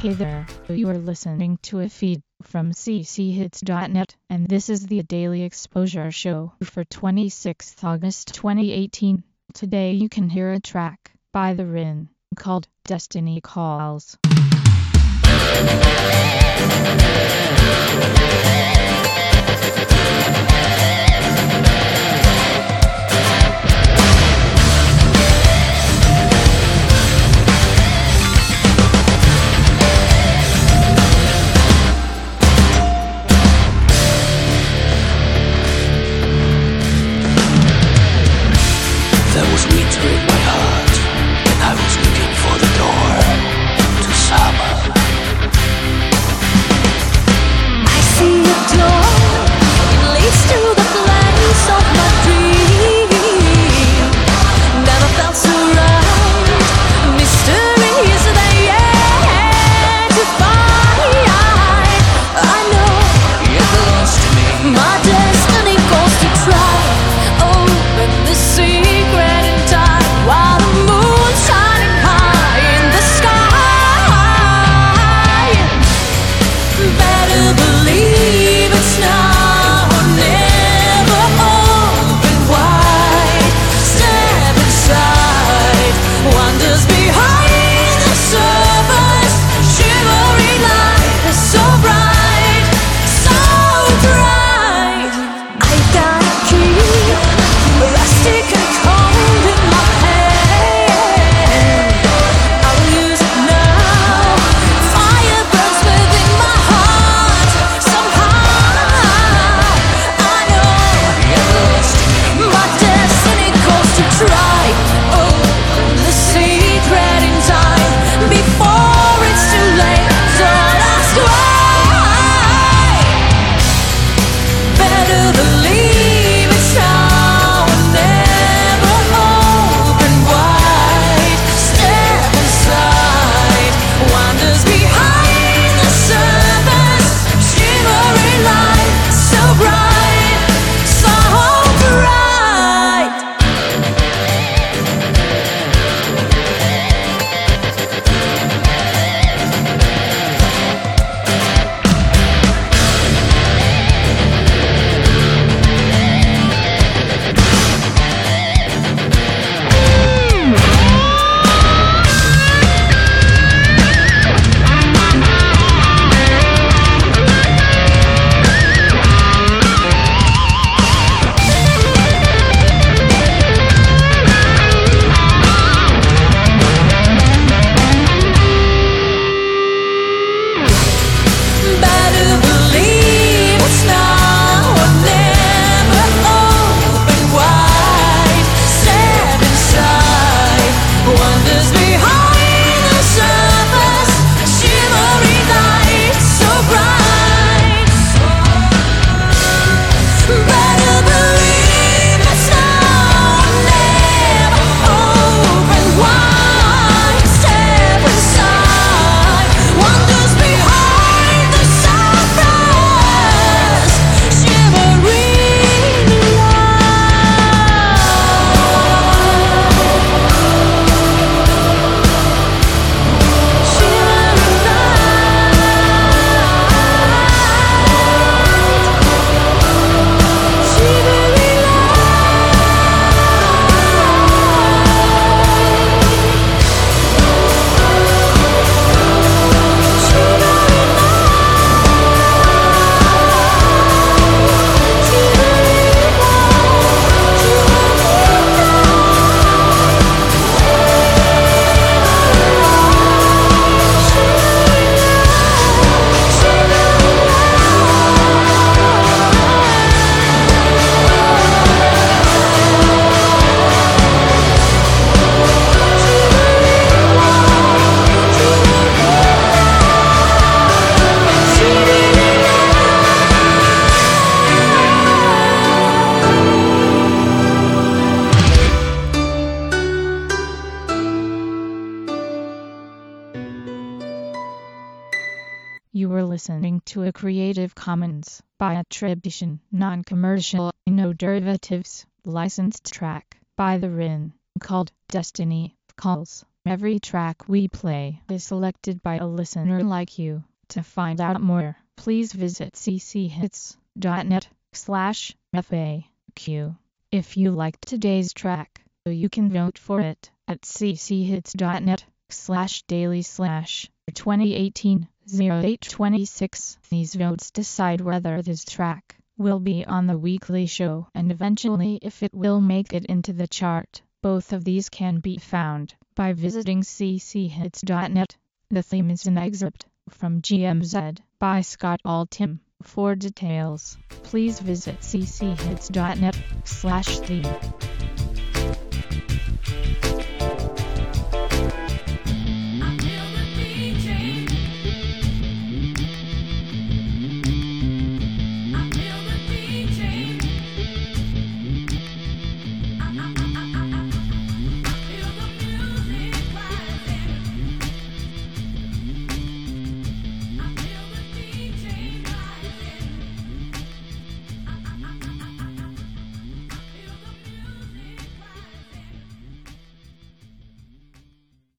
Hey there, you are listening to a feed from cchits.net, and this is the Daily Exposure Show for 26th August 2018. Today you can hear a track by The Rin called Destiny Calls. There was winter in my heart, and I was looking for the door to summer. I see a door, it leads to the place of my dream. Never felt so right, mystery is there to find. I know It belongs to me. my destiny calls to try. Open the secret in time while the moon's shining high in the sky. Better believe it's now or never. Open wide, step inside. Wonders behind the surface, shimmering light is so bright, so bright. I got a key, rustic and cold in my hand. I'll use it now. Fire burns within my heart. Somehow I know It belongs to me. my destiny calls to try. Open the secret in time before it's too late. Don't ask why. Better believe it's now or never. Open wide, step inside. Wonders behind the surface, shimmering light, so bright, so bright. Better believe it's now or never. Open wide, step inside. Wonders behind the surface, shimmering light, so bright. Better believe it's now or never. Open wide, step inside. Wonders behind the surface, shimmering You were listening to a Creative Commons by attribution, non-commercial, no derivatives, licensed track by The Rin called Destiny Calls. Every track we play is selected by a listener like you. To find out more, please visit cchits.net/FAQ. If you liked today's track, you can vote for it at cchits.net/daily/2018-0826. These votes decide whether this track will be on the weekly show and eventually if it will make it into the chart. Both of these can be found by visiting cchits.net. The theme is an excerpt from GMZ by Scott Altham. For details, please visit cchits.net/theme.